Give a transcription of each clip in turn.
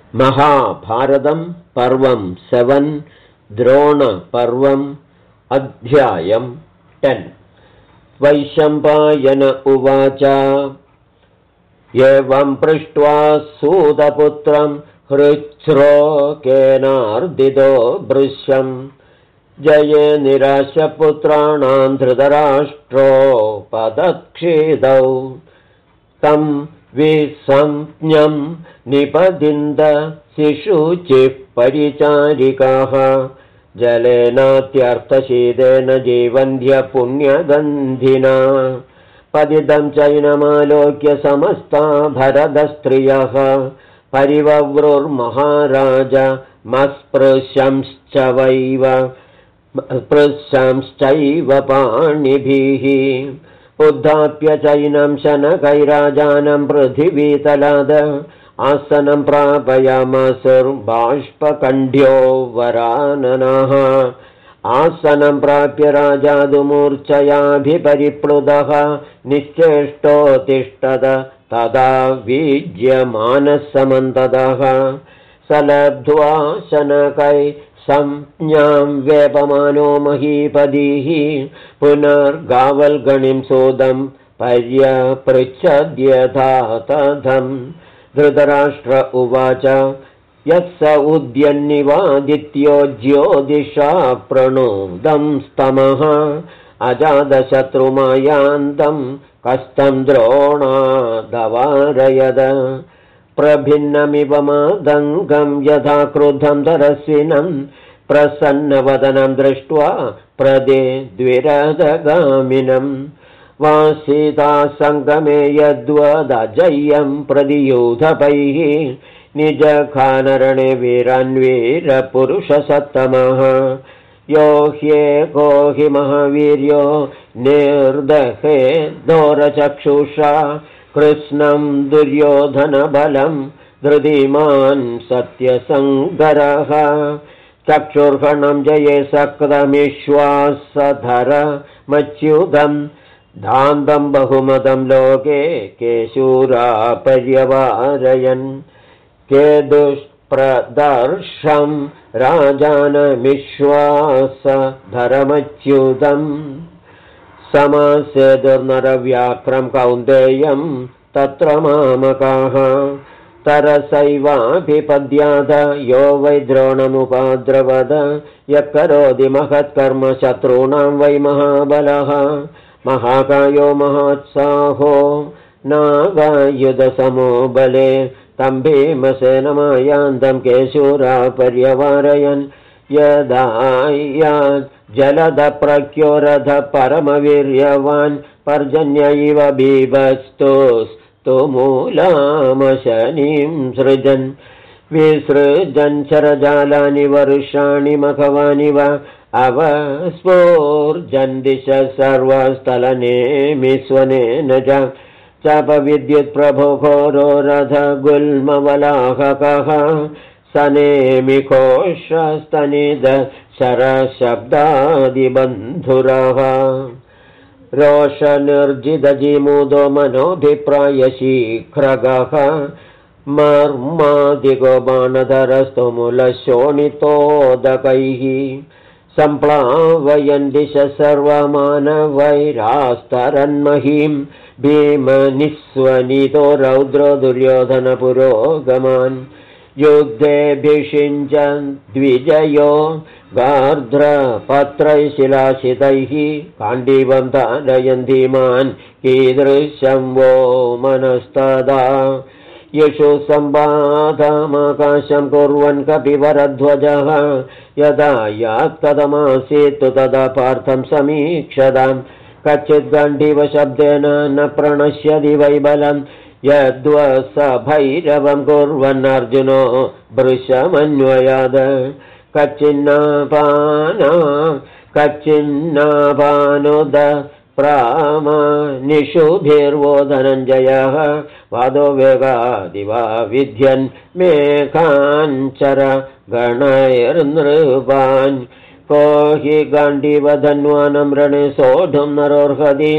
महाभारतं पर्वं 7 द्रोणपर्वम् अध्यायं 10 वैशम्पायन उवाच एवं पृष्ट्वा सूतपुत्रं हृच्छ्रोकेनार्दितो भृश्यं जये निराशपुत्राणां धृतराष्ट्रोपदक्षिदौ तं विसंज्ञं निपदिन्द शिशुचिः परिचारिकाः जलेनात्यर्थशीतेन जीवन्ध्य पुण्यगन्धिना पतितं चैनमालोक्य समस्ता भरतस्त्रियः परिवव्रुर्महाराज मस्पृशंश्चैव पाणिभिः उद्धाप्य चैनं शनकैराजानं पृथिवीतलाद आसनं प्रापयामासुर्बाष्पकण्ढ्यो वराननः आसनं प्राप्य राजादुमूर्च्छयाभिपरिप्लुतः निश्चेष्टो तिष्ठत तदा वीज्यमानः समन्ततः स लब्ध्वा शनकै संज्ञां वेपमानो महीपतिः पुनर्गावल्गणिं सोदं पर्यपृच्छद्यथा तथम् धृतराष्ट्र उवाच यत्स उद्यन्निवादित्यो ज्योतिषा प्रणोदं स्तमः अजातशत्रुमायान्तं कस्तं द्रोणादवारयद प्रभिन्नमिव मादङ्गं यथा क्रुद्धं तरस्विनं प्रसन्नवदनं दृष्ट्वा प्रदे द्विरदगामिनम् वासिता सङ्गमे यद्वदजय्यं प्रतियूथपैः निजखानरणे वीरान्वीरपुरुषसत्तमः यो ह्येको हि महावीर्यो निर्दहे दोरचक्षुषा कृष्णं दुर्योधनबलं धृतिमान् सत्यसङ्गरः चक्षुर्हणं जये सक्तमिश्वासधर मच्युतम् धान्तं बहुमतं लोके केशूरा पर्यवारयन् केदुष्प्रदर्शं राजानमिश्वासधरमच्युतम् समास्य दुर्नरव्याक्रं कौन्तेयं तत्र मामकाः तरसैवाभिपद्याद यो वै द्रोणमुपाद्रवद यः करोति महत्कर्म शत्रूणां वै महाबलः महाकायो महात्साहो नागायुधसमो बले तं भीमसेनमायान्तं केशूरा पर्यवारयन् यदा जलदप्रख्यो रथ परमवीर्यवान् पर्जन्य इव बीभस्तु मूलामशनीं सृजन् विसृजन् शरजालानि वर्षाणि मघवानि वा अवस्फोर्जन् दिश सर्वस्थलनेमिस्वनेन च चापविद्युत्प्रभो घोरो रथ गुल्मवलाहकः सनेमिकोशस्तनिद शरशब्दादिबन्धुरः रोषनिर्जितजीमूदो मनोभिप्रायशीघ्रगः मर्मादिगो बाणधरस्तुमुलशोणितोदकैः सम्प्लावयन् दिश सर्वमानवैरास्तरन्महीं भीमनिस्वनितो रौद्रो दुर्योधनपुरोगमान् युद्धेऽभिषिञ्चन् द्विजयो गार्ध्रपत्रैः शिलाशितैः काण्डीवं ताडयन् धीमान् कीदृशं वो मनस्तदा यशो सम्बाधमाकाशं कुर्वन् कपिवरध्वजः यदा यात्कदमासीत् तदा पार्थं समीक्षतां कच्चित् गाण्डीव शब्देन न प्रणश्यति वै बलम् यद्वस भैरवं कुर्वन् अर्जुनो भृशमन्वयाद कच्चिन्नापानुद प्रामानिषुभिर्वो धनञ्जयः वादो वेगादिवा विध्यन् मेघाञ्चर गणैर्नृपान् को हि गाण्डीवधन्वानं रणे सोढुं नरोर्हति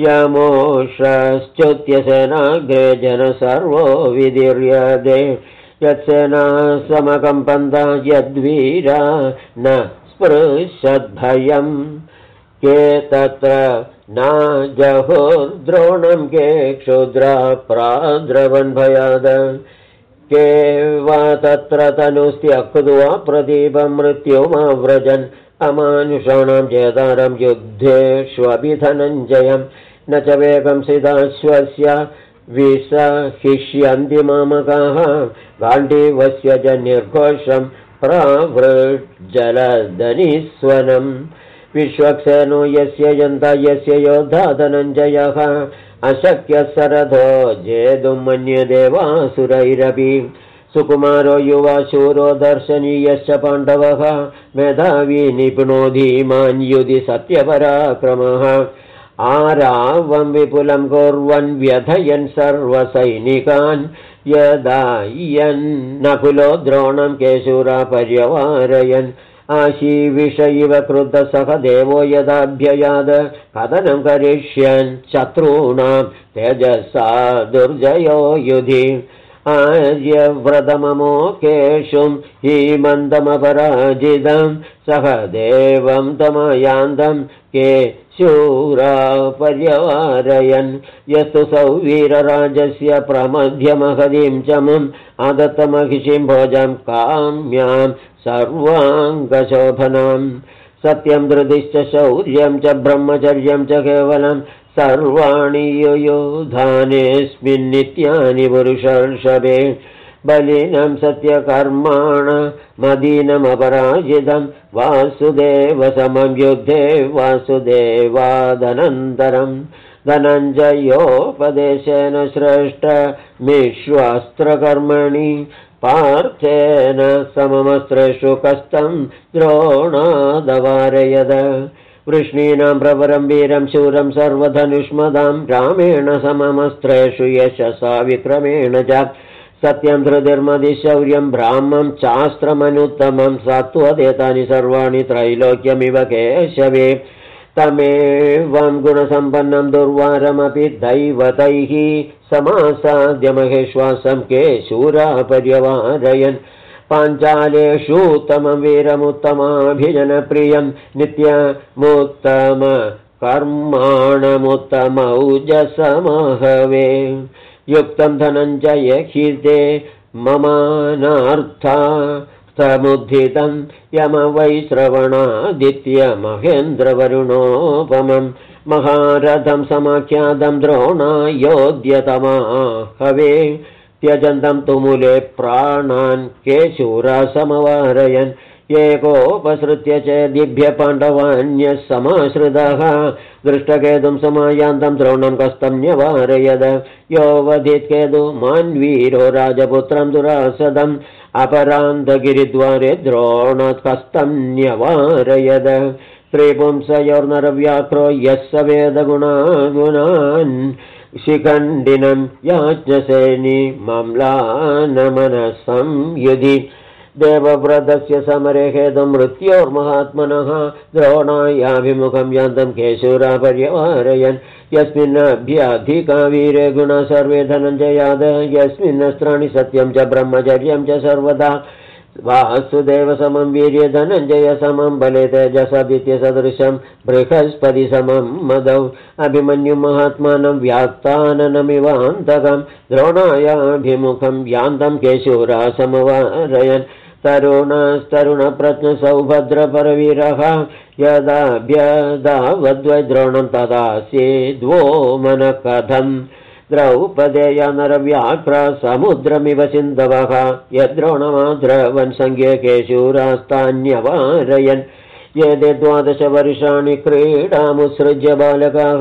यमोषश्च्युत्यसेनाग्रे जन सर्वो विदीर्यते यत्सेना समकम्पन्त यद्वीरा न स्पृशद्भयम् के तत्र न जहुर्द्रोणं के क्षुद्रा प्राद्रवन् भयाद के वा तत्र तनुस्त्यक्त्वा प्रदीपं मृत्युमव्रजन् अमानुषाणां चेतारं युद्धेष्वपि धनञ्जयं न च वेगं सिदाश्वस्य विसहिष्यन्ति मामकाः गाण्डीवस्य च निर्घोषं प्रावृज्जलधनिस्वनम् विश्वक्सेनो यस्य यन्ता यस्य योद्धा धनञ्जयः अशक्य सरथो जेतुं मन्यदेवासुरैरपि सुकुमारो युवा शूरो दर्शनीयश्च पाण्डवः मेधावी निपुणो धीमान् युधि सत्यपराक्रमः आरावं विपुलं कुर्वन् व्यथयन् सर्वसैनिकान् यदायन्नकुलो द्रोणं केशूरा पर्यवारयन् आशीविष इव क्रुद्धः सह देवो यदाभ्ययाद कथनं करिष्यन् शत्रूणां तेजसा दुर्जयो युधि आर्यव्रतममोकेषुं हीमन्तमपराजितं सह देवं तमयान्तं के शूरा पर्यवारयन् यस्तु सौवीरराजस्य प्रमध्यमहदीं चमुम् आदत्तमहिषीं भोजं काम्यां सर्वाङ्गशोभनां सत्यं धृतिश्च शौर्यं च ब्रह्मचर्यं च केवलं सर्वाणि युयुधानेऽस्मिन्नित्यानि पुरुषर्षभे बलिनं सत्यकर्माण मदीनमपराजितं वासुदेवसमं युद्धे वासुदेवादनन्तरं धनञ्जयोपदेशेन श्रेष्ठमिश्वास्त्रकर्मणि पार्थेन सममस्त्रेषु कस्तं द्रोणादवारयद वृष्णीनां प्रवरं वीरं शूरं सर्वधनुष्मदां रामेण सममस्त्रेषु यशसा विक्रमेण च सत्यं धृतिर्मतिशौर्यं ब्राह्मं चास्त्रमनुत्तमं सत्त्वदेतानि सर्वाणि त्रैलोक्यमिव केशवे तमेवं गुणसम्पन्नं दुर्वारमपि दैवतैः समासाद्य महेश्वासं के शूरा पर्यवारयन् पाञ्चालेषु उत्तमं वीरमुत्तमाभिजनप्रियं नित्यमुत्तम कर्माणमुत्तमौजसमहवे युक्तं धनञ्जय कीर्ते ममानार्था समुद्धितं यमवैश्रवणादित्यमहेन्द्रवरुणोपमं महारथं समाख्यातं द्रोणायोद्यतमाहवे त्यजन्तं तुमुले प्राणान् के शूरा समवारयन् एकोपसृत्य च दिभ्य पाण्डवान्यः समाश्रितः दृष्टकेतुं समायान्तं द्रोणं कस्तं न्यवारयद योऽवधित्केतु मान्वीरो राजपुत्रं दुरासदम् अपरान्तगिरिद्वारे द्रोणकस्तं न्यवारयद स्त्रीपुंसयोर्नरव्याघ्रो यः स वेदगुणान् शिखण्डिनं याज्ञसेनि मम्लानमनसं युधि देवव्रतस्य समरे हेतुं मृत्योर्महात्मनः द्रोणायाभिमुखं यान्तं केशूरा पर्यवारयन् यस्मिन्नभ्यधिका वीरे गुणा सर्वे धनञ्जयाद यस्मिन्नस्त्राणि सत्यं च ब्रह्मचर्यं च सर्वदा वासुदेव समं वीर्य धनञ्जय समं बले तेजसादित्यसदृशं बृहस्पति समं मदौ अभिमन्यु महात्मानं व्याक्ताननमिवान्तकं द्रोणायाभिमुखं यान्तं केशूरा समवारयन् तरुणप्रज्ञसौभद्रपरवीरः यदाभ्यदावद्वै द्रोणं तदासीद्वो मनकथम् द्रौपदेया नरव्याघ्रा समुद्रमिव सिन्धवः यद्रोणमाद्रवन् संज्ञे केशूरास्तान्यवारयन् यदि 12 वर्षाणि क्रीडामुत्सृज्य बालकाः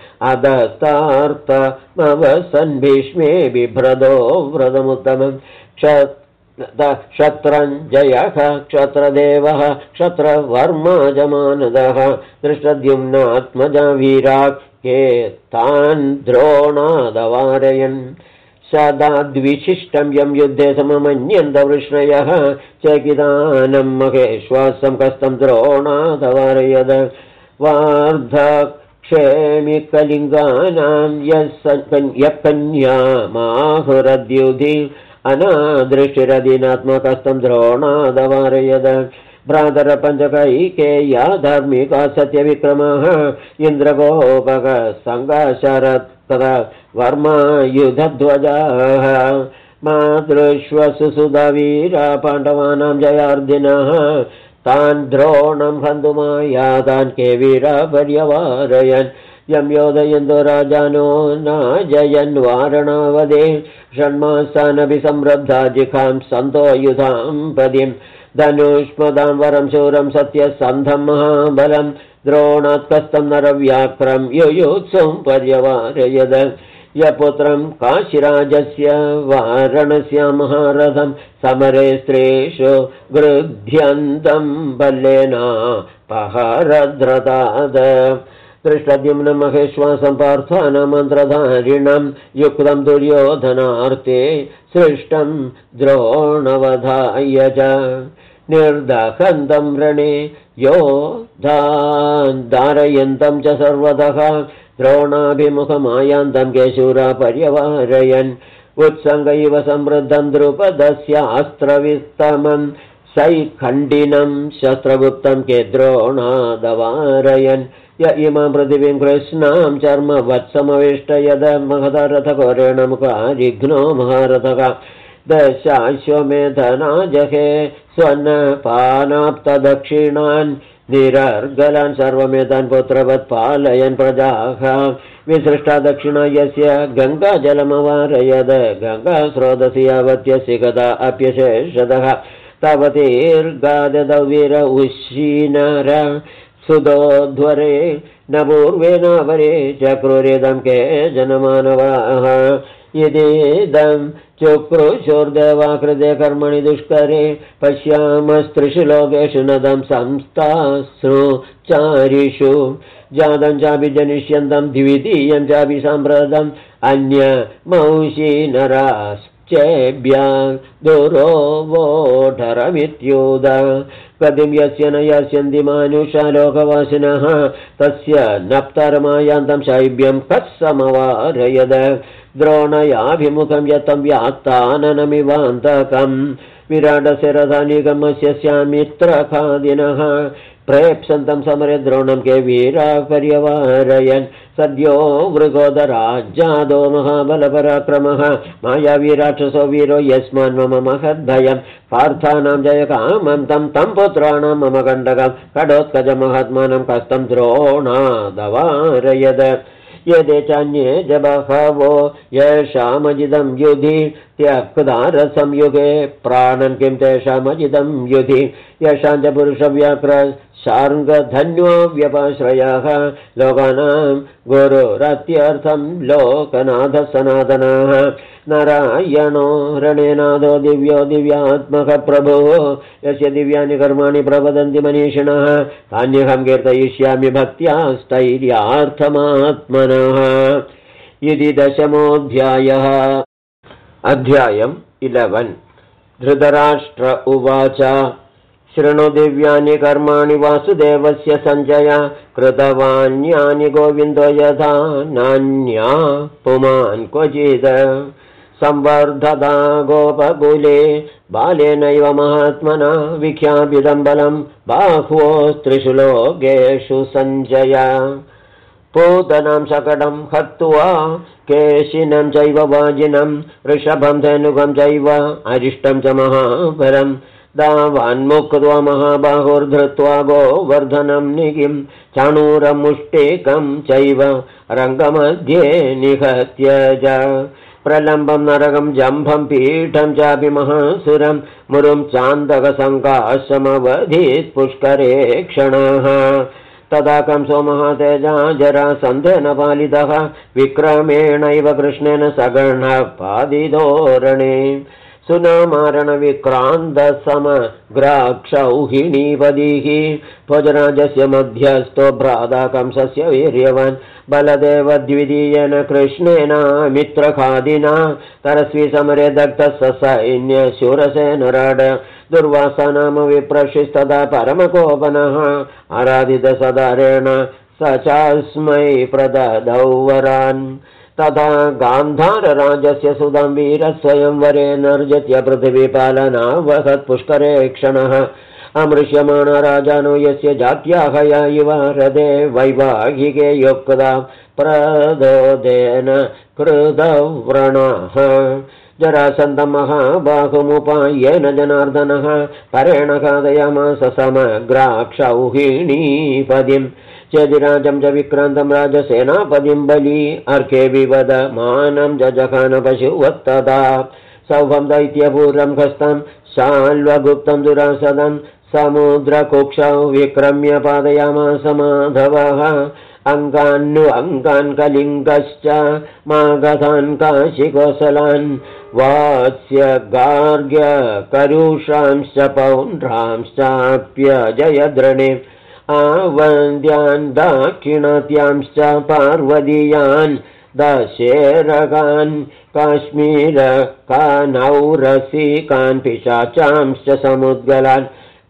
अधस्तार्थमवसन् भीष्मे बिभ्रदो व्रतमुत्तमम् क्षत्रञ्जयः क्षत्रदेवः क्षत्रवर्मा जमानदः दृष्टद्युम्नात्मजा वीराः के तान् द्रोणादवारयन् सदाद्विशिष्टं यं युद्धे सममन्यन्तवृष्णयः चकितानं महेश्वासं कस्तं द्रोणादवारयद वार्धक्षेमिकलिङ्गानां यः कन्यामाहुरद्युधि अनादृष्टिरधीनात्मकस्तं द्रोणादवारयद भ्रातरपञ्चकैकेय्या धार्मिका सत्यविक्रमः इन्द्रगोपक सङ्गाशरत् तदा वर्मायुधध्वजाः मातृश्वसुसुधवीरा पाण्डवानां जयार्दिनः तान् द्रोणं हन्तुमायातान् के वीरा पर्यवारयन् यं योधयन्तो राजानो नाजयन् वारणावदे षण्मासानपि संरब्धा जिखां सन्तो युधां पदिं धनुष्मदां वरं शूरं सत्यसन्धं महाबलं द्रोणात्कस्तं नरव्याक्रं युयुत्सुं पर्यवारयद यपुत्रं काशीराजस्य वारणस्य महारथं समरे स्त्रीषु गृध्यन्तं बल्लेना पहरद्रताद दृष्टद्युम्नं महेश्वासं पार्थानमन्त्रधारिणं युक्तं दुर्योधनार्ते सृष्टं द्रोणवधाय च निर्दहन्तं रणे योधान् धारयन्तं च सर्वतः द्रोणाभिमुखमायान्तं केशूरा पर्यवारयन् उत्सङ्ग इव समृद्धं द्रुपदस्यास्त्रविस्तमं सैखण्डिनं शस्त्रगुप्तं के द्रोणादवारयन् य इमां पृथिवीं कृष्णां चर्म वत्समविष्टयद महदरथकोरेण मुखारिघ्नो महारथः दशाश्वमेधनाजहे स्वन्नपानाप्तदक्षिणान् निरर्गलान् सर्वमेतान् पुत्रवत् पालयन् प्रजाः विसृष्टा दक्षिणा यस्य गङ्गाजलमवारयद गङ्गास्रोतस्य यावत्यस्य गदा अप्यशेषदः तावतीर्गाददौ वीर उशीनर सुदोध्वरे न पूर्वे न वरे चक्रुरेदं के जनमानवाः यदेदं चक्रुशोर्देवाकृते कर्मणि दुष्करे पश्यामस्त्रिषु लोकेषु नदं संस्थासु चारिषु जातं चापि जनिष्यन्तं द्वितीयं चापि साम्प्रतम् अन्यमौषी नराश्चेभ्यः दुरो वोढरमित्युद कदिं यस्य न यास्यन्ति मानुषा लोकवासिनः तस्य नप्तरमायान्तं शैब्यं कस्समवारयद द्रोणयाभिमुखं यतं व्यात्ताननमिवान्तकं विराटस्य रथानिगमस्य स्यामित्रखादिनः प्रेप्सन्तं समरे द्रोणं के वीरा पर्यवारयन् सद्यो वृगोदराज्जादो महाबलपराक्रमः मायावीराक्षसो वीरो यस्मान् मम महद्भयं पार्थानां जयकामं तं पुत्राणां मम कण्टकं कडोत्कजमहात्मानं कस्तं द्रोणादवारयद यदे चान्ये च बहवो येषामजिदं युधि त्यक्तारसंयुगे प्राणन् किं तेषामजिदं युधि येषां च पुरुषव्याघ्र शार्ङ्गधन्यो व्यपाश्रयः लोकानां गुरुरत्यर्थं लोकनाथः सनातनः नारायणो रणेनादो दिव्यो दिव्यात्मकः प्रभुः यस्य दिव्यानि कर्माणि प्रवदन्ति मनीषिणः तान्यहं कीर्तयिष्यामि भक्त्या स्थैर्यार्थमात्मनः। इति 10मोऽध्यायः। अध्यायम् 11। धृतराष्ट्र उवाच शृणु दिव्यानि कर्माणि वासुदेवस्य सञ्जय कृतवान्यानि गोविन्दो यथा नान्या पुमान् क्वचित् संवर्धता गोपकुले बालेनैव महात्मना विख्यापितं बलं बाह्वोस्त्रिषु लोकेषु सञ्जय पूतनां शकटं हत्वा केशिनं चैव वाजिनं वृषभं धेनुकं चैव अरिष्टं च महाबलं दावान्मुक्त्वा महाबाहुर्धृत्वा गोवर्धनं निगिं चाणूरमुष्टिकं चैव रङ्गमध्ये निहत्य च प्रलम्बं नरकं जम्भं पीठं चापि महासुरं मुरुं चान्दकसङ्काशमवधीत् पुष्करे क्षणः तदा कंसो महातेजा जरासन्धेन पालितः विक्रमेणैव कृष्णेन सगणः पादिधोरणे सुनामारणविक्रान्तसमग्राक्षौहिणीपदिः भोजराजस्य मध्यस्थो भ्राता कंसस्य वीर्यवान् बलदेव द्वितीयेन कृष्णेन मित्रखादिना तरस्वी समरे दग्धः ससैन्यशूरसेनराड दुर्वासा नाम विप्रशिस्तदा परमकोपनः आराधितसदारेण स चास्मै प्रददौ वरान् तथा गान्धारराजस्य सुदं वीरस्वयंवरे नर्जत्य पृथिवीपालनावहत् पुष्करे क्षणः अमृष्यमाण राजानो यस्य जात्याहया इव रदे वैवाहिके योक्ता प्रदोदेन कृतव्रणः जरासन्दमहाबाहुमुपायेन जनार्दनः परेण खादयामास समग्राक्षौहिणीपदिं चेदिराजं च विक्रान्तं राजसेनापदिं बली अर्के विवदमानं जजखान पशुवत्तदा सौभं दैत्यपूरं हस्तं शाल्वगुप्तं दुरासदं समुद्रकुक्षौ विक्रम्य पादयामास माधवः अङ्गान् कलिङ्गश्च मागधान् काशिकोसलान् वात्स्य गार्ग्य करुषांश्च पौण्ड्रांश्चाप्यजयद्रणे आवन्द्यान् दाक्षिणात्यांश्च पार्वतीयान् दशेरकान् काश्मीरकानौरसिकान् पिशाचांश्च समुद्गलान्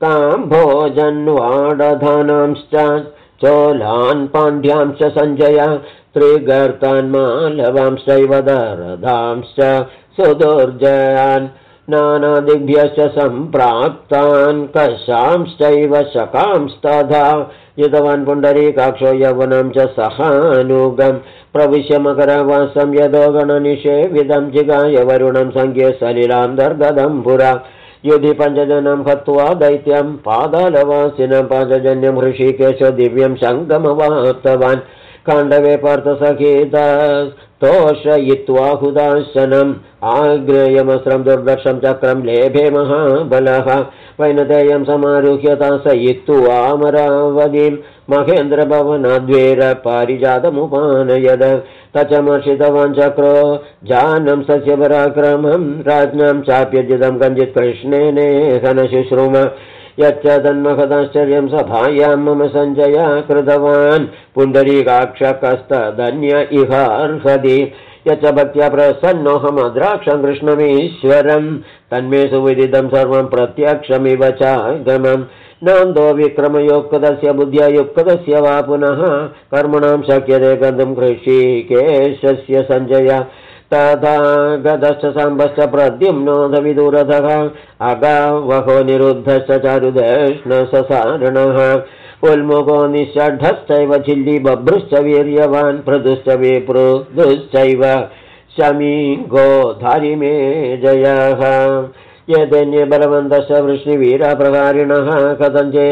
काम्भोजन्वाडधानांश्च चोलान् पाण्ड्यांश्च सञ्जय त्रिगर्तान् मालवांश्चैव दरदांश्च सुदुर्जयान् नानादिभ्यश्च सम्प्राप्तान् कशांश्चैव शकांस्तथा युतवान् पुण्डरीकाक्षो यवनं च सहानुगं प्रविश्य मकरवासं यदो गणनिषेविदं जिगाय वरुणं सङ्ख्ये सलिलान्तर्गतं पुरा युधि पञ्चजनं हत्वा दैत्यं पादालवासिनं पाञ्चजन्यं हृषीकेशो दिव्यं सङ्गमवाप्तवान् काण्डवे पार्थसखीतोषयित्वा हुदाशनम् आग्नेयमस्त्रं दुर्दक्षं चक्रं लेभे महाबलः वैनतेयं समारुह्य तासयित्वा अमरावतीं महेन्द्रभवनाद्वेर पारिजातमुपानयद तचमर्षितवान् चक्रो जानं सस्यपराक्रमं राज्ञां चाप्यजितं कञ्चित् कृष्णेनेहनशुश्रुम यच्च तन्महदाश्चर्यं सभायां मम सञ्जय कृतवान् पुण्डरीकाक्षकस्तदन्य इहार्हति यच्च भक्त्या प्रसन्नोऽहमद्राक्षं कृष्णमीश्वरं तन्मे सुविदितं सर्वं प्रत्यक्षमिव चागमम् नान्दो विक्रमयोक्तस्य बुद्ध्या युक्तस्य वा पुनः कर्मणां शक्यते गन्तुं कृषिकेशस्य सञ्जय तथा गतश्च साम्बश्च प्रद्युम्नोदविदुरधः अगावहो निरुद्धश्च चारुदेष्णससारणः उल्मुखो निषड्ढश्चैव छिल्ली बभ्रुश्च वीर्यवान् पृथुश्च विपृदुश्चैव शमीघो धारिमे जयः यदेन्ये बलवन्तश्च वृष्णिवीरप्रकारिणः कथञ्चे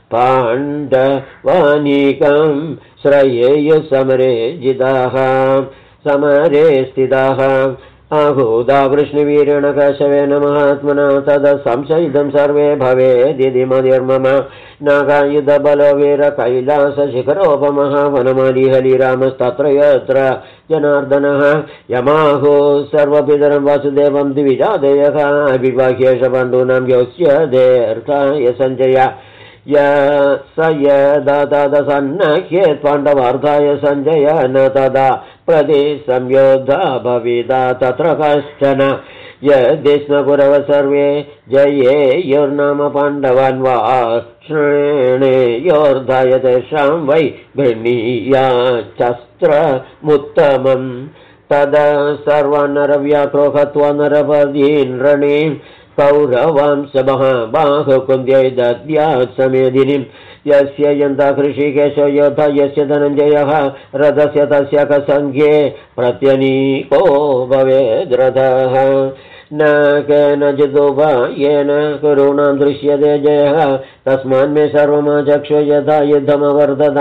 पाण्डवानीकं श्रयेयुः समरे जिताः समरे स्थिताः आहूदा वृष्णिवीरेण कशवेन महात्मना तद संशयितं सर्वे भवेदिति मतिर्मम नागायुधबलो वीरकैलासशिखरोपमः वनमालिहलिरामस्तत्र यत्र जनार्दनः यमाहो सर्वपितरं वासुदेवं द्विजादेयः अभिवाह्येष पाण्डूनां योस्य देर्थाय सञ्जय स यदा तदसन्नह्येत् पाण्डवार्थाय सञ्जय न तदा प्रति संयोद्धा भविता तत्र कश्चन यदिस्म कुरव सर्वे जयेयुर्नाम पाण्डवान् वा श्रेणेयोर्धाय तेषां वै गृह्णीयाच्छस्त्रमुत्तमम् तदा सर्वान् नरव्याघ्रो हत्वा नरपदीन् रणीं कौरवांश महाबाहुकुन्द्यै दद्यात् समेधिनीं यस्य यन्ता कृषिकेशो योद्धा यस्य धनञ्जयः रथस्य तस्य कसङ्ख्ये प्रत्यनीको भवेद्रथः न केनचिदुपायेन कुरूणां दृश्यते जयः तस्मान्मे सर्वमाचक्षु यथा युद्धमवर्धत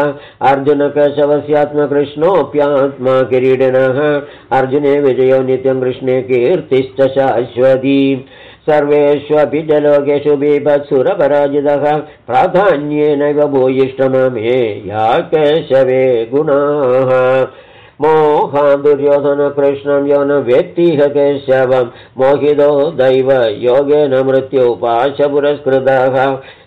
अर्जुनकेशवस्यात्मकृष्णोऽप्यात्मा किरीटिनः अर्जुने विजयो नित्यं कृष्णे कीर्तिश्च शाश्वती सर्वेष्वपि जलोकेषु बीभत्सुरपराजितः प्राधान्येनैव भूयिष्ठममे या केशवे गुणाः मोहा दुर्योधन कृष्णं यो न वेत्तिह केशवं मोहितो दैव योगेन मृत्युपाशपुरस्कृतः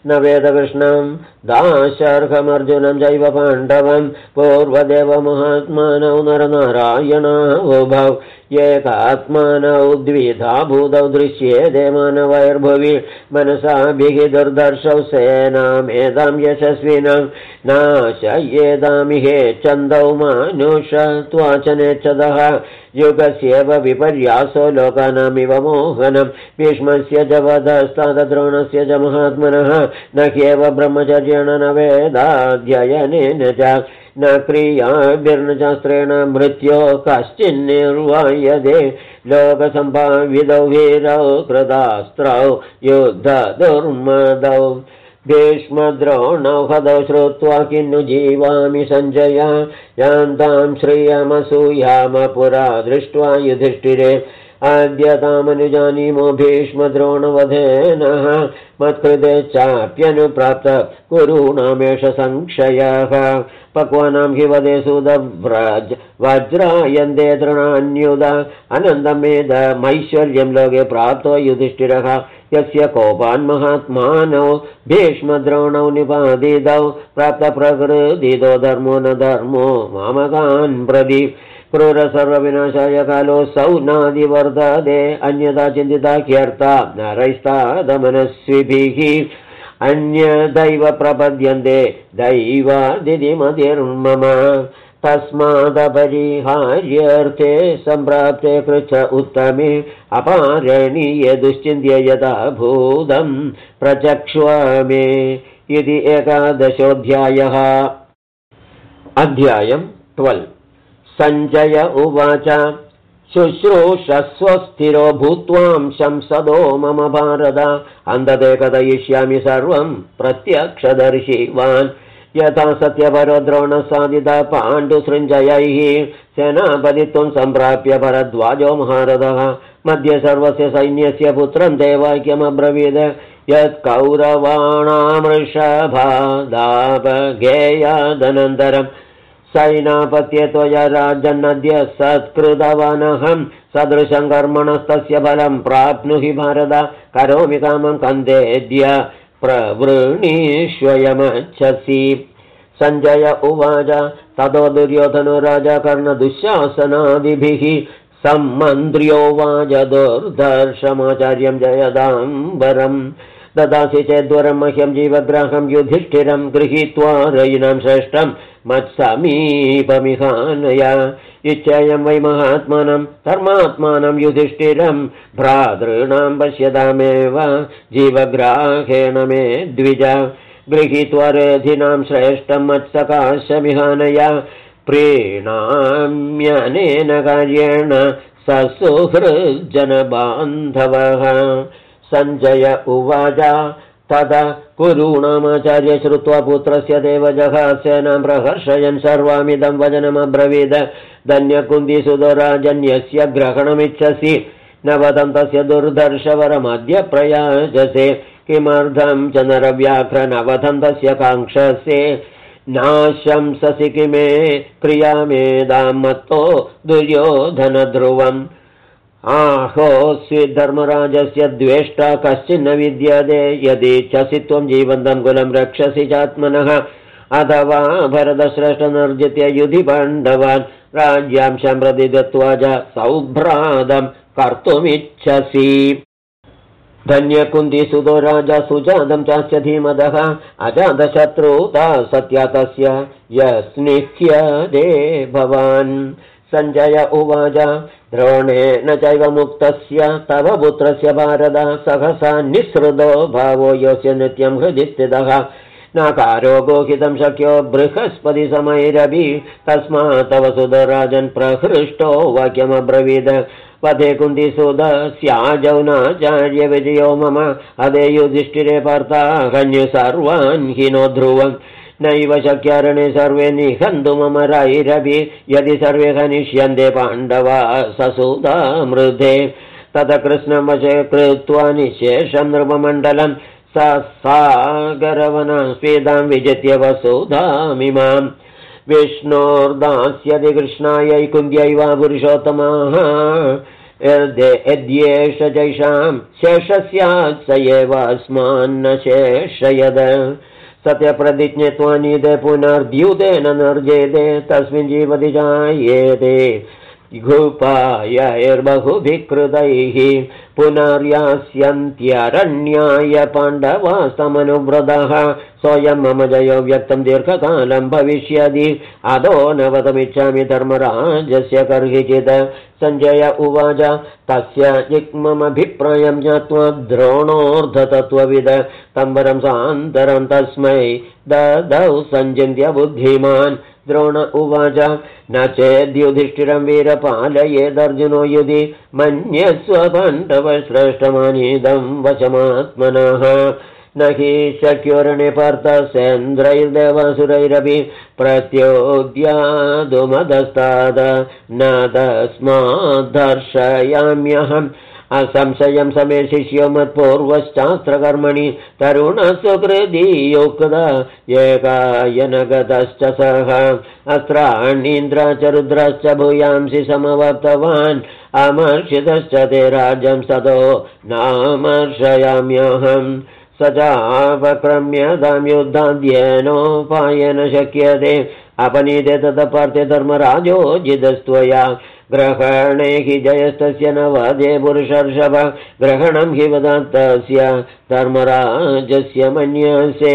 न वेदकृष्णं दाशर्हमर्जुनं चैव पाण्डवं पूर्वदेव महात्मानौ नरनारायणावुभौ एकात्मानौ द्विधा भूतौ दृश्येते मानवैर्भुवि मनसाभिः दुर्दर्शौ सेनामेतां यशस्विनं नाशयेदामिहे चन्दौ मानुषत्वाचनेच्छदः युगस्येव विपर्यासो लोकानामिव मोहनं भीष्मस्य च वधस्ताद्रोणस्य च महात्मनः न ह्येव ब्रह्मचर्येण न वेदाध्ययनेन च न क्रियाभिर्न शास्त्रेण मृत्यो कश्चिन्निर्वायते लोकसम्भाविदौ वीरौ कृतास्त्रौ युद्धदुर्मदौ भीष्मद्रोणौ हदौ श्रुत्वा किन्नु जीवामि सञ्जय यान्तां श्रियमसूयाम पुरा दृष्ट्वा युधिष्ठिरे अद्य तामनुजानीमो भीष्मद्रोणवधेनः मत्कृते चाप्यनुप्राप्त कुरूणामेष संक्षयः पक्वानां हि वदे सुदव्रज वज्रायन्ते तृणान्युद अनन्दमेदमैश्वर्यं लोके प्राप्तो युधिष्ठिरः यस्य कोपान् महात्मानौ भीष्मद्रोणौ निपादितौ प्राप्तप्रकृतितो धर्मो न धर्मो मामकान् प्रति क्रूर सर्वविनाशाय कालोऽसौ नादिवर्तते अन्यथा चिन्तिता ह्यर्था नरैस्तादमनस्विभिः अन्यदैव प्रपद्यन्ते दैवादिमतिर्मम तस्मादपरिहार्यर्थे सम्प्राप्ते कृच्छ उत्तमे अपारणीये दुश्चिन्त्य यथा भूतं प्रचक्ष्व मे इति 11 अध्यायम् 12 सञ्जय उवाच शुश्रूषस्व स्थिरो भूत्वां संसदो मम भारत अन्तते कथयिष्यामि सर्वं प्रत्यक्षदर्शिवान् यथा सत्यपरो द्रोणसादिता पाण्डुसृञ्जयैः सेनापतित्वं सम्प्राप्य भरद्वाजो महारथः मध्ये सर्वस्य सैन्यस्य पुत्रं देवाक्यमब्रवीद यत् कौरवाणामृषभादापगेयादनन्तरं सैनापत्ये त्वया राजन्नद्य सत्कृतवानहं सदृशं कर्मणस्तस्य फलं प्राप्नुहि भारत करोमि कामं कन्देद्य प्रवृणीष्वयमच्छसि सञ्जय उवाच ततो दुर्योधनो राजा कर्णदुःशासनादिभिः सम्मन्त्र्योवाच दुर्धर्षमाचार्यं जयदाम्बरम् ददासि चेद्वरं मह्यं जीवग्राहं युधिष्ठिरं गृहीत्वा रयिनां श्रेष्ठं मत्समीपमिहानय इच्छायं वै महात्मानं धर्मात्मानं युधिष्ठिरं भ्रातॄणां पश्यतामेव जीवग्राहेण मे द्विज गृहीत्वा रथिनां श्रेष्ठं मत्सकाशमिहानय प्रीणाम्यनेन कार्येण ससुहृज्जनबान्धवः सञ्जय उवाच तदा कुरूणामाचार्य श्रुत्वा पुत्रस्य देवजः सेनां प्रहर्षयन् सर्वामिदं वचनमब्रवीद धन्यकुन्तीसुतो राजन्यस्य ग्रहणमिच्छसि न वदं तस्य दुर्धर्षवरमद्य प्रयाजसे किमर्थं च नरव्याघ्र न वदं तस्य काङ्क्षसे नाशंससि किमे क्रियामेदां मत्तो दुर्योधनध्रुवम् आहोऽसि धर्मराजस्य द्वेष्टा कश्चिन्न विद्यते यदि इच्छसि त्वं जीवन्तं कुलं रक्षसि चात्मनः अथवा भरतश्रेष्ठनर्जित्य युधि पाण्डवान् राज्यांशं प्रति दत्त्वा च सौभ्रातं कर्तुमिच्छसि धन्यकुन्तीसुतो राजा सुजातं चास्य धीमदः अजातशत्रुता सत्या तस्य यस्निह्यते भवान् सञ्जय उवाच द्रोणेन चैव मुक्तस्य तव पुत्रस्य भारत सहसा निःसृतो भावो योऽस्य नित्यं हृदि स्थितः नाकारो गोहितं शक्यो बृहस्पतिसमैरपि तस्मात् तव सुतराजन् प्रहृष्टो वाक्यमब्रवीद पथे कुन्तीसुत स्याजौ नाचार्य विजयो मम अदे युधिष्ठिरे भर्ता हन्यु सर्वान् हिनो ध्रुवम् नैव शक्यारणे सर्वे निहन्तु मम रैरपि यदि सर्वे हनिष्यन्ते पाण्डवा ससुता मृधे तत कृष्णं वशे कृत्वा निशेषं नृपमण्डलं सागरवनस्फीतां विजित्य वसुधामिमां विष्णोर्दास्यति कृष्णायै कुन्त्यै वा पुरुषोत्तमाः यद्येष जैषां शेषस्यात् स एवास्मान्न शेषयद सत्यप्रतिज्ञे त्वानीदे पुनर्द्यूतेन नर्जेते तस्मिन् जीवति जायेते घुपायैर्बहुभिकृतैः पुनर्यास्यन्त्यरण्याय पाण्डवास्तमनुव्रतः सोऽयं मम जयो व्यक्तं दीर्घकालं भविष्यति अदो नवतमिच्छामि धर्मराजस्य कर्हिचित् सञ्जय उवाच तस्य जिग्ममभिप्रायं ज्ञात्वा द्रोणोऽर्धतत्त्वविद तम्बरं सान्तरं तस्मै ददौ सञ्चिन्त्य बुद्धिमान् द्रोण उवाच न चेद्युधिष्ठिरं वीरपालयेदर्जुनो युधि मन्यस्व पाण्डवश्रेष्ठमानीदं वशमात्मनः न हि शक्योरणिपर्तसेन्द्रैर्देवासुरैरपि प्रत्योद्यादुमदस्ताद न तस्माद्धर्षयाम्यहम् असंशयं समे शिष्यो मत्पूर्वश्चास्त्रकर्मणि तरुणसुकृदीयुक्त एकायनगतश्च सः अस्त्राणीन्द्राश्च रुद्रश्च भूयांसि समवर्तवान् अमर्षितश्च ते राज्यं सदो नामर्षयाम्यहम् स चापक्रम्यतां युद्धाद्येनोपायेन शक्यते अपनीते ततपार्थे धर्मराजो जिदस्त्वया ग्रहणे हि जयस्तस्य न वदे पुरुषर्षभ ग्रहणं हि वदन्तस्य धर्मराजस्य मन्यसे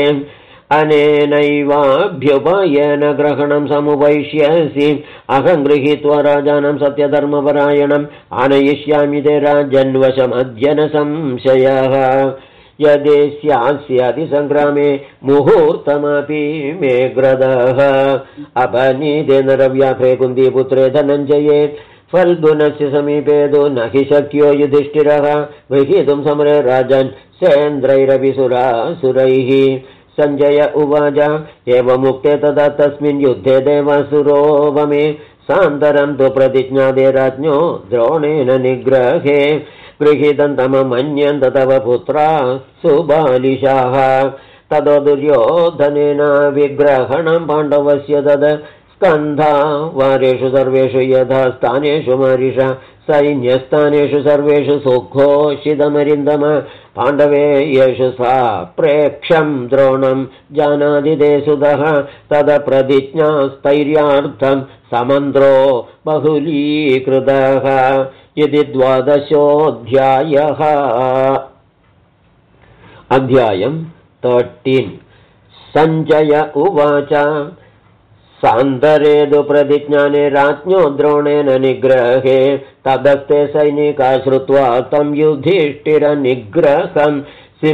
अनेनैवाभ्युपायेन ग्रहणं समुपैष्यसि अहं गृहीत्वा राजानं सत्यधर्मपरायणम् आनयिष्यामि ते राजन्वशमद्य न संशयः यदि स्यास्यादि सङ्ग्रामे मुहूर्तमपि मे ग्रदः अपनीते नरव्याघ्रे कुन्तीपुत्रे धनञ्जये फल्गुनस्य समीपे तु न हि शक्यो युधिष्ठिरः गृहीतुं समरे राजन् सेन्द्रैरपि सुरासुरैः सञ्जय उवाच एवमुक्ते तदा तस्मिन् युद्धे देवासुरोवमे सान्तरं तु प्रतिज्ञादे राज्ञो द्रोणेन निग्रहे गृहीतं तममन्यन्त तव पुत्रा सुबालिशाः ततो दुर्योधनेन विग्रहणं पाण्डवस्य तद स्कन्धा वारेषु सर्वेषु यथा स्थानेषु मारिषा सैन्यस्थानेषु सर्वेषु सुघोषितमरिन्दम पाण्डवे येषु सा प्रेक्षं द्रोणं जानाति ते सुतः तद प्रतिज्ञास्थैर्यार्थं समन्त्रो बहुलीकृतः इति 12 अध्यायं 13 सञ्जय उवाच सान्तरेदु प्रतिज्ञाने राज्ञो द्रोणेन निग्रहे तदस्ते सैनिका श्रुत्वा तं युधिष्ठिरनिग्रहं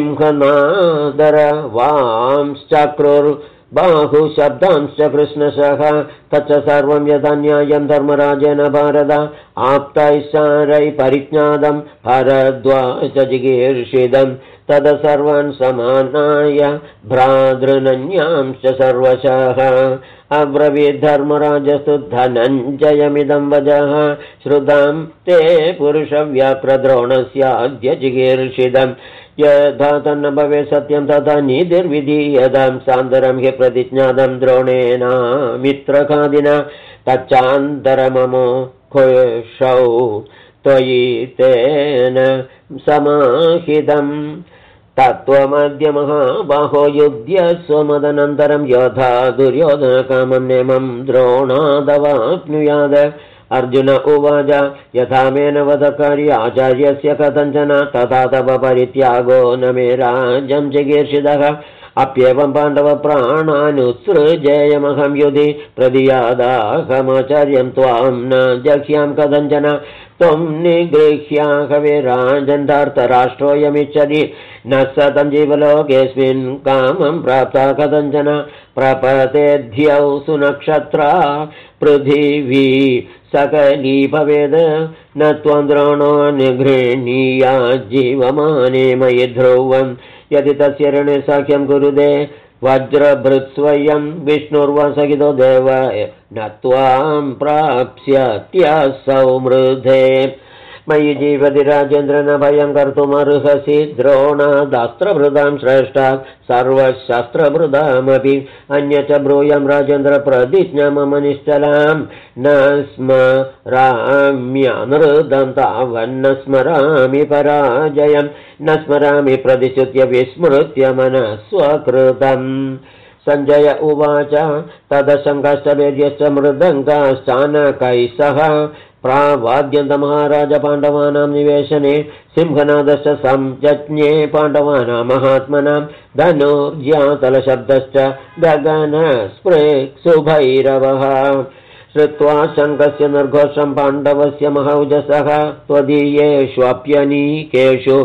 सिंहनादरवांश्चक्रुर्बाहुशब्दांश्च कृष्णशः तच्च सर्वं यथा न्यायं धर्मराजेन भारत आप्तैश्चारैः परिज्ञातं भरद्वाज जिगीर्षितं तद सर्वान् समानाय भ्रातृनन्यांश्च सर्वशः अब्रवीद् धर्मराजस्तु धनञ्जयमिदं वचः श्रुतं ते पुरुषव्याप्रद्रोणस्याद्य जिगीर्षितं यथा तन्न भवेत् सत्यं तथा नीतिर्विधीयतां सान्तरं हि प्रतिज्ञातं द्रोणेन मित्रखादिना तच्चान्तरममो घोषौ त्वयि तेन समाहितम् तत्त्वमद्य महाबाहो युध्यस्व मदनन्तरं यथा दुर्योधनकामं नेमं द्रोणादवाप्नुयाद अर्जुन उवाच यथा मेन वधकार्य आचार्यस्य कथञ्चन तथा तव परित्यागो न मे राज्यं चिकीर्षितः अप्येवं पाण्डवप्राणानुत्सृजेयमहं युधि प्रदियादाहमाचार्यं त्वां न जह्यां कथञ्चन त्वं निगृह्याहवे राजन्धार्तराष्ट्रोऽयमिच्छति न सतं जीवलोकेऽस्मिन् कामं प्राप्ता कथञ्चन प्रपतेद्यौ सुनक्षत्रा पृथिवी सकली भवेद् न त्वं द्रोणो निगृह्णीया जीवमाने मयि ध्रुवम् यदि तस्य ऋणे साख्यं कुरुदे वज्रभृत्स्वयं विष्णुर्वसहितो देवाय न त्वां प्राप्स्यत्यसौ मृधे मयि जीवति राजेन्द्र न भयं कर्तुमर्हसि द्रोणादास्त्रभृतां श्रेष्ठात् सर्वशस्त्रभृतामपि अन्यच्च ब्रूयं राजेन्द्र प्रतिज्ञा मम निश्चलां न स्मराम्यनृतं तावन्न स्मरामि पराजयं न स्मरामि प्रतिश्रुत्य विस्मृत्य मनः स्वकृतम् सञ्जय उवाच तदशङ्काश्च वेद्यश्च मृदङ्गाश्चानकैः सह प्रावाद्यन्तमहाराज पाण्डवानां निवेशने सिंहनादश्च संजज्ञे पाण्डवानां महात्मनां धनुर्ज्यातलशब्दश्च गगनस्पृक्सुभैरवः श्रुत्वा शङ्खस्य निर्घोषं पाण्डवस्य महौजसः त्वदीयेष्वप्यनीकेषु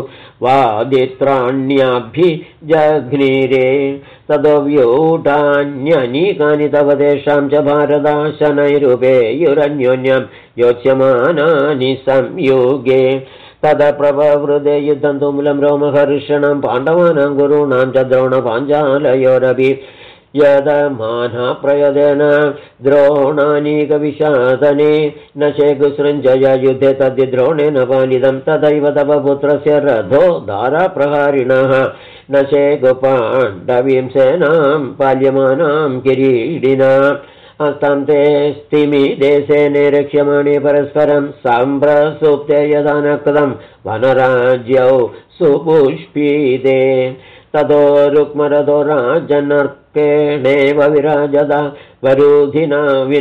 वादित्राण्याभिजघ्निरे ततो व्यूढान्यनीकानि तव तेषां च भारदाशनैरुपेयुरन्योन्यं योत्स्यमानानि संयुगे तदा प्रभवृदे युद्धं तुमुलं रोमहर्षणं पाण्डवानां गुरूणां च द्रोणपाञ्चालयोरपि यदमाना प्रयदेन द्रोणानीकविषादने न शेघुसृञ्जय युद्धे तद्धि द्रोणेन पालितं तथैव तव पुत्रस्य रथो धाराप्रहारिणः न शेघुपाण्डवीं सेनां पाल्यमानां किरीडिना अस्तं ते स्तिमि देशे निरक्ष्यमाणे परस्परं सम्प्रसुप्ते यदा नक्तं वनराज्यौ सुपुष्पीते ततो रुक्मरथो राजनर्केणेव विराजदा वरुधिना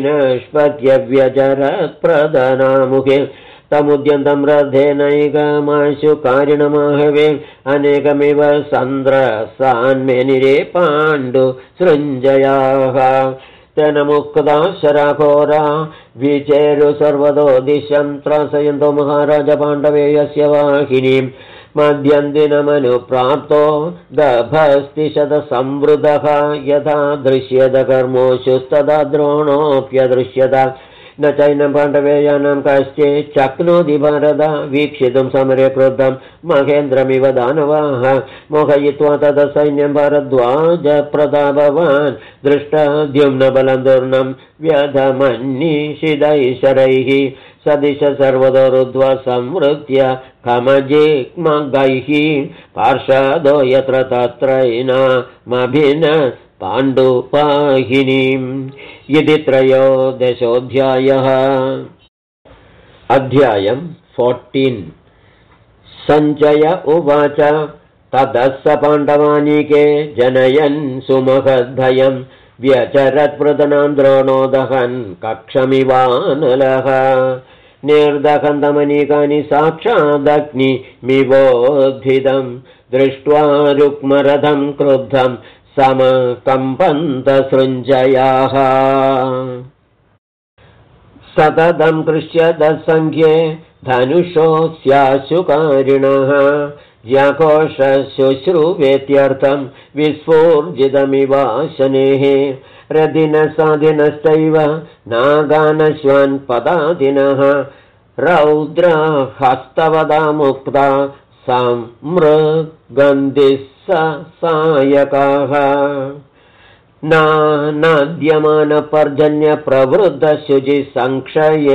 विनष्पत्यव्यचरत्प्रदनामुखे तमुद्यन्तं रथेनैकमाशु कारिणमाहवे अनेकमिव सन्द्रसान्मेनिरे पाण्डु सृञ्जयाः तेन मुक्ता शराघोरा विचेरु सर्वतो दिशं त्रासयन्तो महाराज पाण्डवे यस्य वाहिनीं मध्यन्दिनमनुप्राप्तो गभस्तिशतसंवृतः यथा दृश्यत कर्मोषुस्तदा द्रोणोऽप्यदृश्यत न चैनं पाण्डवेयानां कश्चित् शक्नोति भारत वीक्षितुं समरे क्रुद्धं महेन्द्रमिव दानवाः मोहयित्वा तदा सैन्यं भारद्वाज प्रतापवान् दृष्टद्युम्नबलं दुर्नं व्यधमन्निषिदैशरैः सदिश सर्वतो रुद्ध्वा संवृत्य कमजिग्मगैः पार्षदो यत्र तत्रैनामभिन पाण्डुपाहिनीम् इति 13 अध्यायम् 14 सञ्जय उवाच ततः स पाण्डवानीके जनयन् सुमहद्भयं व्यचरत्पृतनां द्रोणोदहन् कक्षमिवानलः निर्दहन्तमनीकानि साक्षादग्निमिवोद्धितं दृष्ट्वा रुक्मरथं क्रुद्धं समकम्पन्तसृञ्जयाः सततं कृष्यदसङ्ख्ये धनुषोऽस्याशुकारिणः याघोषशुश्रुवेत्यर्थं विस्फूर्जितमिवाशनेः रदिनसाधिनश्चैव नागानश्वान् पदातिनः रौद्रहस्तवदा मुक्ता समृगन्धिः सायकाः नाद्यमानपर्जन्यप्रवृद्धशुचिसंक्षये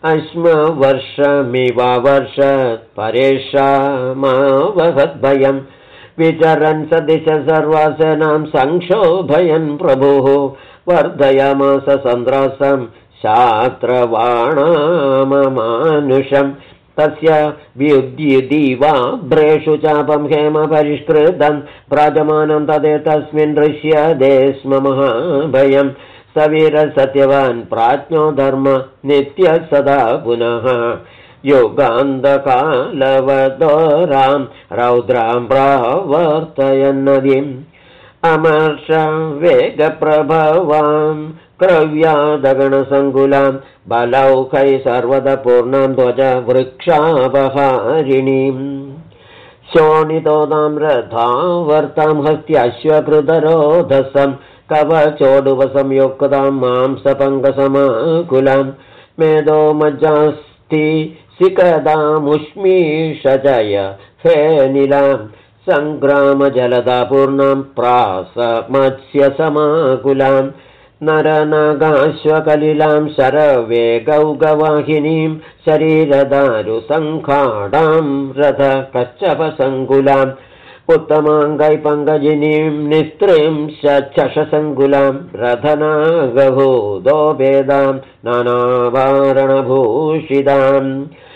अश्मवर्षमिवावर्षत् परेषामावहद्भयम् विचरन् सदिश सर्वासेनां संक्षोभयन् प्रभुः वर्धयामास सन्द्रासं शात्रवाणाममानुषम् तस्य व्युद्युदीवाभ्रेषु चापं हेम परिष्कृतं प्राजमानं तदेतस्मिन् दृश्यते स्म महाभयं सवीरसत्यवान् प्राज्ञो धर्म नित्यः सदा पुनः योगान्तकालवदोरां रौद्रां प्रावर्तयन्नदीम् अमर्षवेगप्रभवां क्रव्यादगणसङ्कुलां बलौकै सर्वतपूर्णां ध्वज वृक्षापहारिणीम् शोणितोदां रथावर्तां हस्त्याश्वकृतरोधसं कवचोडुवसंयुक्तां मांसपङ्कसमाकुलां मेदो मज्जास्थि सिकदामुष्मीषजय फेनिलां सङ्ग्रामजलदापूर्णां प्रासमत्स्यसमाकुलां नरनागाश्वकलिलां शरवेगौगवाहिनीं शरीरदारुसङ्खाडां रथकच्छपसङ्कुलाम् उत्तमाङ्गैपङ्कजिनीं निस्त्रीं शचषसङ्कुलां रथनागभूदोभेदां नानावारणभूषिताम्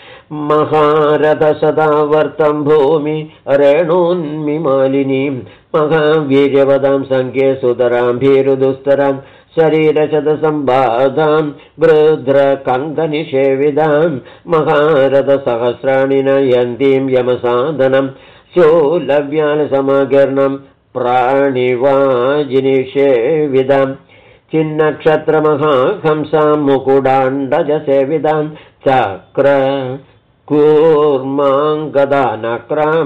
महारथसदावर्तं भूमि रेणून्मिमालिनीं महावीर्यवदां सङ्ख्ये सुतरां भीरुदुस्तरां शरीरशतसम्बाधां वृद्रकङ्कनिषेविदां महारथसहस्राणि नयन्तीं यमसाधनं शूलव्यालसमाकीर्णं प्राणिवाजिनिषेविदां चिन्नक्षत्रमहाहंसां मुकुडाण्डजसेविदां चक्र कूर्माङ्गदानक्रां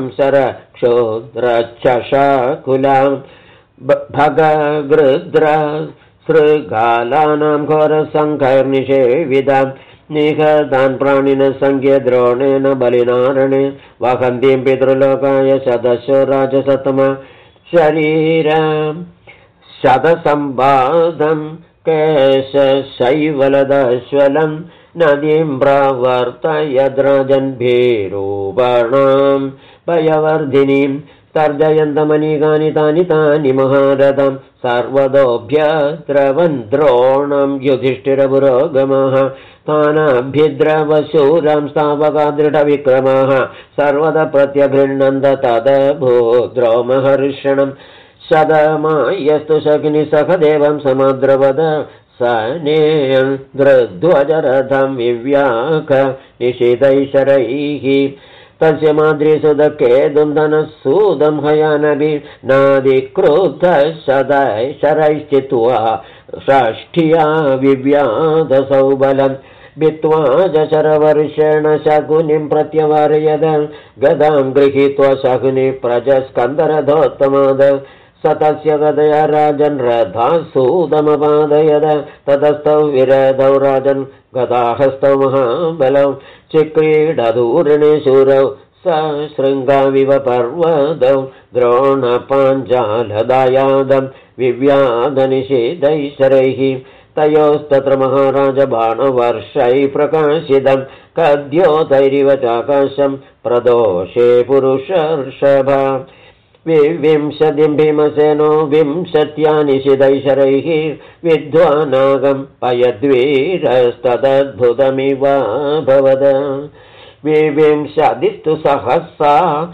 शरक्षोद्रच्छशाकुलां भगगृद्र सृगालानां घोरसङ्कर्निषेविदां निहतान् प्राणिनः सङ्ख्ये द्रोणेन बलिनारणे वहन्तीं पितृलोकाय सदस्यो राजसतमा शरीरं शतसम्बाधं केशशैवलदश्वलं नदीं प्रवर्तयद्राजन्भीरूपाणां भयवर्धिनीं तर्जयन्तमनीकानि तानि महारथं सर्वतोऽभ्यद्रवन् द्रोणं युधिष्ठिरपुरोगमः तानाभ्यद्रवशूरां स्थावका दृढविक्रमाः सर्वदा प्रत्यगृह्णन्त तदभूद्रोमहर्षणं शतमायस्तु शग्निसह देवं समाद्रवद सनेन्द्रध्वजरथं विव्याख निषितैशरैः तस्य माद्रीसुदकेदुं धनसूदं हयानभि नादिक्रुद्धः शतैशरैश्चित्वा षष्ठ्या विव्याधसौबलं भित्त्वा जशरवर्षेण शकुनिं प्रत्यवारयद गदां गृहीत्वा शकुनि प्रजस्कन्दरथोत्तमाद स तस्य गदया राजन् रथासूदमपादयद ततस्तौ विरधौ राजन् गदाहस्तौ महाबलौ चिक्रीडधूर्णे शूरौ सशृङ्गाविव पर्वतौ द्रोणपाञ्चालदायादं विव्याधनिषेधैशरैः तयोस्तत्र महाराजबाणवर्षैः प्रकाशितं कद्योतैरिव चाकाशं प्रदोषे पुरुषर्षभ विंशतिं भीमसेनो विंशत्या निषिधैशरैः विद्वानागं पयद्वीरस्तदद्भुतमिवाभवद विंशतिस्तु सहसा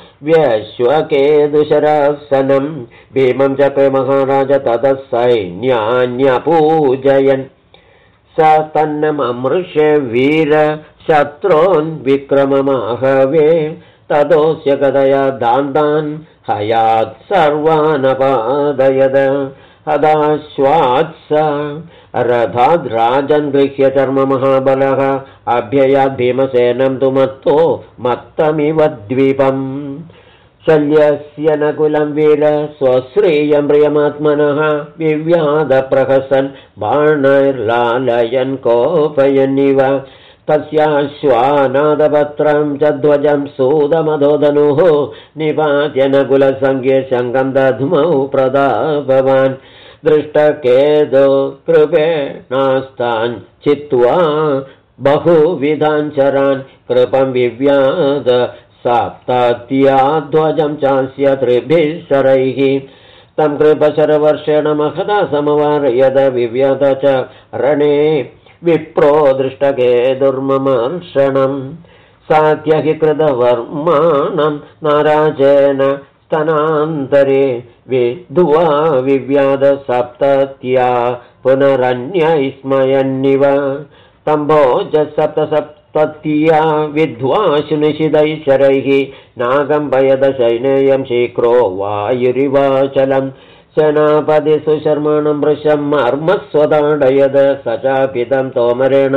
व्यश्वकेदुशरासनं भीमं चक्रे महाराज ततः सैन्यान्यपूजयन् स तन्नममृषे वीर शत्रोन् विक्रममाहवे ततोऽस्य गदया दान्तान् हयात् सर्वानपादयद हदाश्वात्स रथाद् राजन् गृह्य चर्ममहाबलः अभ्ययात् भीमसेनं तु मत्तो मत्तमिव द्वीपम् शल्यस्य नकुलं वीर स्वश्रियं प्रियमात्मनः विव्याधप्रहसन् बाणैर्लालयन् कोपयन्निव तस्याश्वानादपत्रं च ध्वजं सूदमधोधनुः निपात्य नकुलसङ्ख्ये शङ्खं दध्मौ प्रदाभवान् दृष्टकेदो कृपेणास्तान् चित्वा बहुविधान् चरान् कृपं विव्याध सप्तत्या ध्वजं चास्य त्रिभिः शरैः तं कृपशरवर्षेण महदा समवारयद विव्याध च रणे विप्रो दृष्टके दुर्ममर्षणं सात्यहि कृतवर्माणं नाराजेन स्तनान्तरे विद्वा विव्याध सप्तत्या पुनरन्यै स्मयन्निव तम्भोज सप्तसप्तत्या विद्वाशुनिषिधैशरैः नागं भयदशैनेयं शीक्रो वायुरिवाचलम् सेनापति सुशर्माणं वृषं मर्मस्वताडयद स चापितं तोमरेण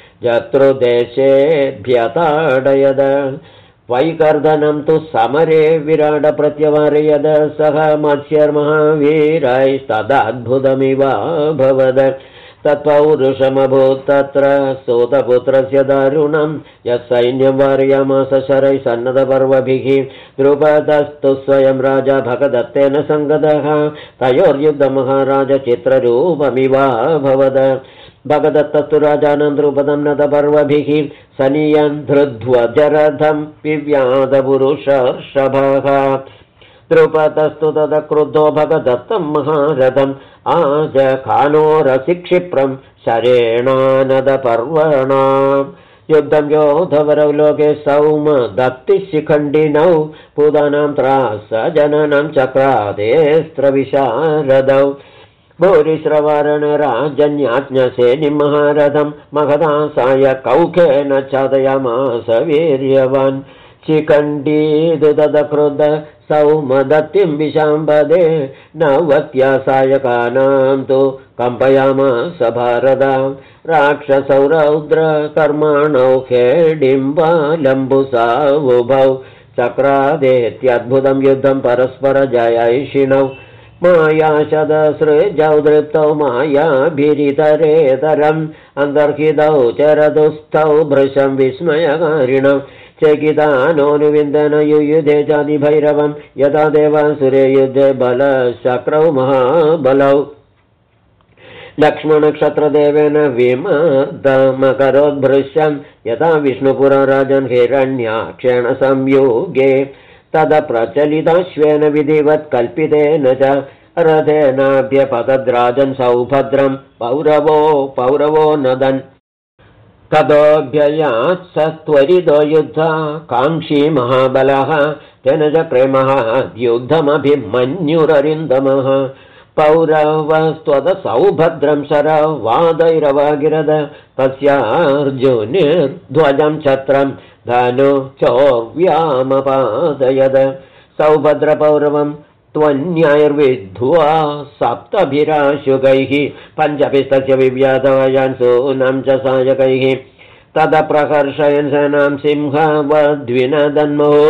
जत्रुदेशेभ्यताडयद वैकर्दनं तु समरे विराट प्रत्यवारयद सह मत्स्यर्महावीरैस्तदाद्भुतमिवाभवद तत्पौरुषमभूत् तत्र सूतपुत्रस्य दारुणं यत्सैन्यं वारयामास शरैः सन्नतपर्वभिः द्रुपदस्तु स्वयं राजा भगदत्तेन सङ्गतः तयोर्युद्धमहाराज चित्ररूपमिवाभवद भगदत्तस्तु राजानं द्रुपदं नतपर्वभिः सनियन् धृध्वजरथं पिव्यादपुरुषर्षभः द्रुपदस्तु तदक्रुद्धो भगदत्तं महारथम् आजखानोरसिक्षिप्रं शरेणानदपर्वणा युद्धं योधवरौ लोके सौमदत्तिशिखण्डिनौ पूतानां त्रासजननं चक्रादेस्त्रविशारदौ भूरिश्रवारणराजन्याज्ञसेनि महारथं महदासाय कौखेन चादयामास वीर्यवान् शिखण्डीदु तदक्रुद्ध सौमदत्तिं विशाम्बदे नवत्या सायकानां तु कम्पयामास भारदां राक्षसौ रौद्रकर्माणौ खेडिम्बालम्बुसावुभौ चक्रादेत्यद्भुतं युद्धं परस्परजयैषिणौ मायाशदसृजौ दृप्तौ मायाभिरितरेतरम् अन्तर्हितौ चरदुस्थौ भृशं विस्मयकारिणौ चकितानोनुविन्दनयुयुधे चादिभैरवं यथा देवासुरे युद्धे बलशक्रौ महाबलौ लक्ष्मणक्षत्रदेवेन विमर्दमकरोद्भृश्यं यथा विष्णुपुरराजन् हिरण्याक्षेण संयोगे तदप्रचलिताश्वेन विधिवत् कल्पितेन च रथेनाभ्यपतद्राजन् सौभद्रं पौरवो नदन् तदोऽभ्ययात् स त्वरितो युद्धा काङ्क्षी महाबलः तेन चक्रे महाद्युद्धमभिमन्युररिन्दमः पौरवस्त्वदसौभद्रं शरवादैरवागिरद तस्यार्जुनिर्ध्वजं छत्रं धनु चौर्व्यामपादयद सौभद्रपौरवं त्वन्यायर्विद्ध्वा सप्तभिराशुकैः पञ्चभिस्तस्य विव्याधवयान् सूनं च सायकैः तदप्रकर्षयन् सेनां सिंहवद्विनदन्मो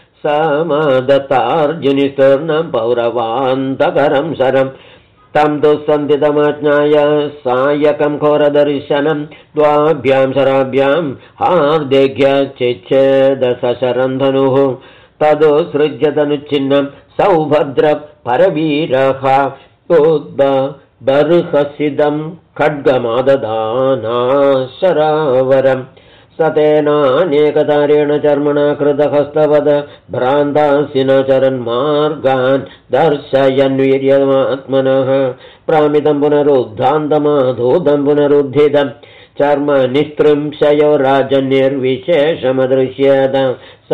समादत्तार्जुनिस्तूर्णं पौरवान्तकरं शरं तं दुःसन्धितमाज्ञाय सायकं घोरदर्शनं द्वाभ्यां शराभ्यां हार्देघ्यचिच्छेदसशरन्धनुः तदुत्सृज्य तनुच्छिन्नं सौभद्र परवीरः उद्बर्हसिदं खड्गमाददानाशरावरम् सतेनानेकतारेण चर्मणा कृतहस्तवद भ्रान्तासिना चरन्मार्गान् दर्शयन् वीर्यमात्मनः प्रामितं पुनरुद्धान्तमाधूतं पुनरुद्धितं चर्म निस्त्रिंशयो राजन्यर्विशेषमदृश्यत स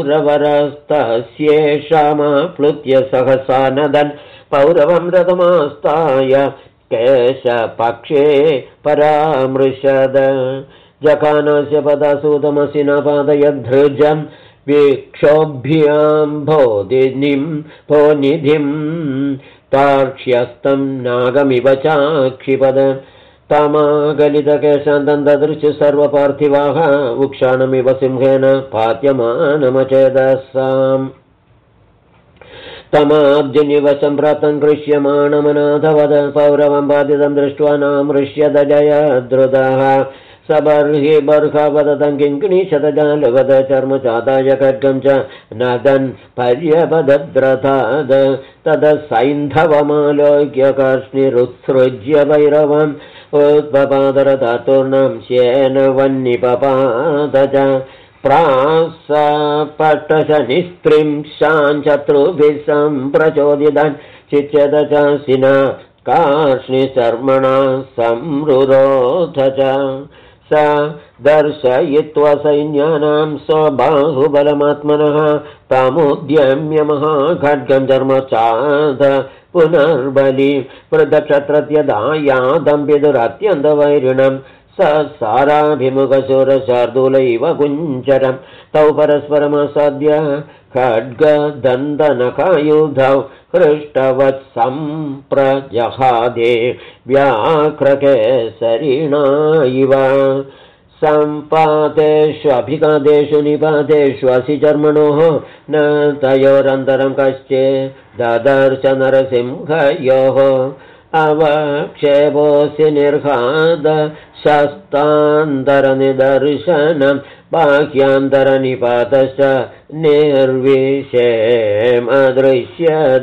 पौरवरस्तस्येषामाप्लुत्य सहसा नदन् पौरवं रथमास्ताय केशपक्षे परामृशद जखानस्य पदासूतमसिना पादयद्धृजं वीक्षोभ्यां भोनिधिं तार्क्ष्यस्तं नागमिव चाक्षिपद तमागलितकेशान्तं ददृशु सर्वपार्थिवाः उक्षाणमिव सिंहेन पात्यमानमचेदसाम् तमाब्जिनिव सम्प्राप्तं गृह्यमाणमनाथवद पौरवं बाधितं दृष्ट्वा नामृष्यद जयद्रुतः सबर्हि बर्हवदतं किङ्किणीशतजालवद चर्मचादाय खड्गं च नदन् पर्यपदद्रथाद तदसैन्धवमालोक्य कार्ष्णिरुत्सृज्य भैरवम् उत्पपादरथातूर्णं श्येन वह्निपपाद च प्रासपटशनिस्त्रिंशान् शत्रुभिः सम्प्रचोदितान् चिच्यद चासिना कार्ष्णिचर्मणा संरुरोध च स दर्शयित्वा सैन्यानां स्वबाहुबलमात्मनः तामुद्यम्य महाखड्गं धर्मचाद पुनर्बलि पृथक्षत्रत्यदायादं विदुरत्यन्तवैरिणं स साराभिमुखशूरशार्दूलैव कुञ्जरं तौ परस्परमासाद्य खड्गदन्तनखायुधौ हृष्टवत् सम्प्रजहादे व्याघ्रकेसरिणा इव सम्पातेष्वभिघातेषु निपातेष्वसिचर्मणोः न तयोरन्तरं कश्चित् ददर्श नरसिंहयोः अवक्षेपोऽसि निर्घाद शस्तान्तरनिदर्शनं बाह्यान्तरनिपातश्च निर्विषेमदृश्यद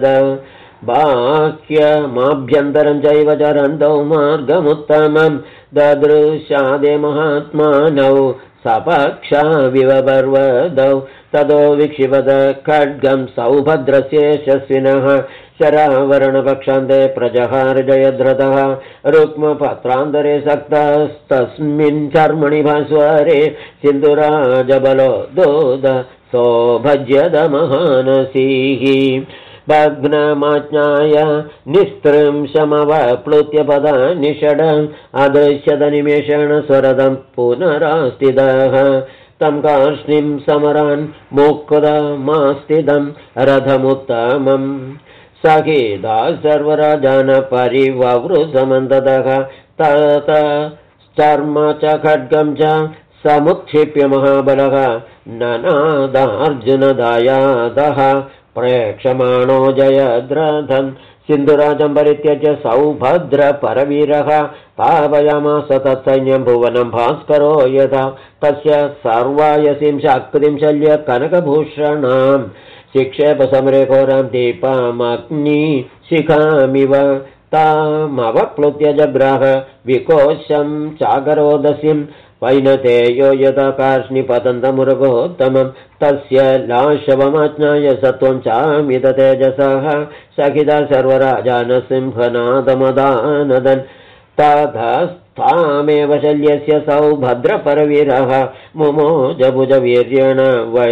बाह्यमाभ्यन्तरं चैव चरन्तौ मार्गमुत्तमं ददृशादे महात्मानौ सपक्षाविव पर्वतौ ततो विक्षिपद खड्गं सौभद्रस्य यशस्विनः शरावरणपक्षान्ते प्रजहार जयद्रथः रुक्मपत्रान्तरे सक्तस्तस्मिन् कर्मणि भास्वरे सिन्धुराजबलो दोद सौभज्यद महानसीः भग्नमाज्ञाय निस्त्रिंशमवप्लुत्य पदानि षड अदृश्यत निमेषेण स्वरदं पुनरास्थितः तं कार्ष्णिं समरान् मुक्तमास्थितं रथमुत्तमम् सखिदा सर्वराजान परिववृसमन्ततः ततश्चर्म च खड्गं च समुत्क्षिप्य महाबलः ननादार्जुनदायादः प्रेक्षमाणो जयद्रथं सिन्धुराजं परित्यज्य सौभद्रपरवीरः पावयामास तत्सैन्यं भुवनं भास्करो यथा तस्य सर्वायसीं शक्तिं शल्य कनकभूषणां शिक्षेपसमरे घोरां दीपामग्निशिखामिव तामवप्लुत्य जग्राह विकोशं चाकरोदसीं वैनतेयो यथा कार्ष्णिपतन्तमुरुगोत्तमं तस्य लाशवमाज्ञाय सत्वं चामित तेजसः सखिता सर्वराजानसिंहनादमदानदन् ततस्तामेव शल्यस्य सौभद्रपरवीरः मुमोजभुजवीर्येण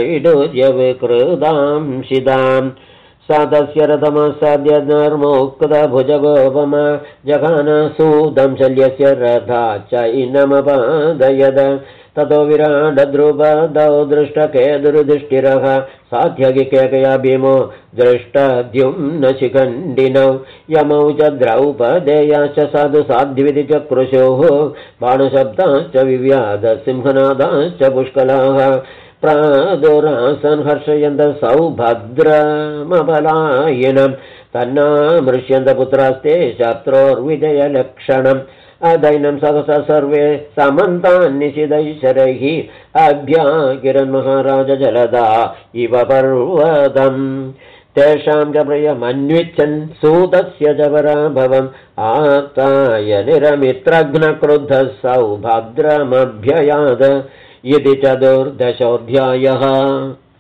वैडूर्यविकृतांशिताम् सा तस्य रथमासाद्य नर्मोक्तभुजगोपमा जघानसूदं शल्यस्य रथा चैनमपादयद ततो विराडद्रुपदौ दृष्टकेतुर्धिष्ठिरः साध्यगिकेकया भीमो दृष्टद्युम्नशिखण्डिनौ यमौ च द्रौपदेयाश्च साधु साध्विति चक्रुशोः बाणशब्दाश्च विव्याध सिंहनादाश्च पुष्कलाः प्रादुरासन् हर्षयन्त सौभद्रमबलायिनं तन्नामृष्यन्तपुत्रास्ते शत्रोर्विजयलक्षणम् अदैनं सहसा सर्वे समन्तान्निशिदैशरैः अभ्यागिरन्महाराज जलदा इव पर्वतम् तेषां च प्रियमन्विच्छन् सूतस्य च पराभवम् आत्ताय निरमित्रघ्नक्रुद्धः सौभद्रमभ्ययाद इति चतुर्दशोऽध्यायः।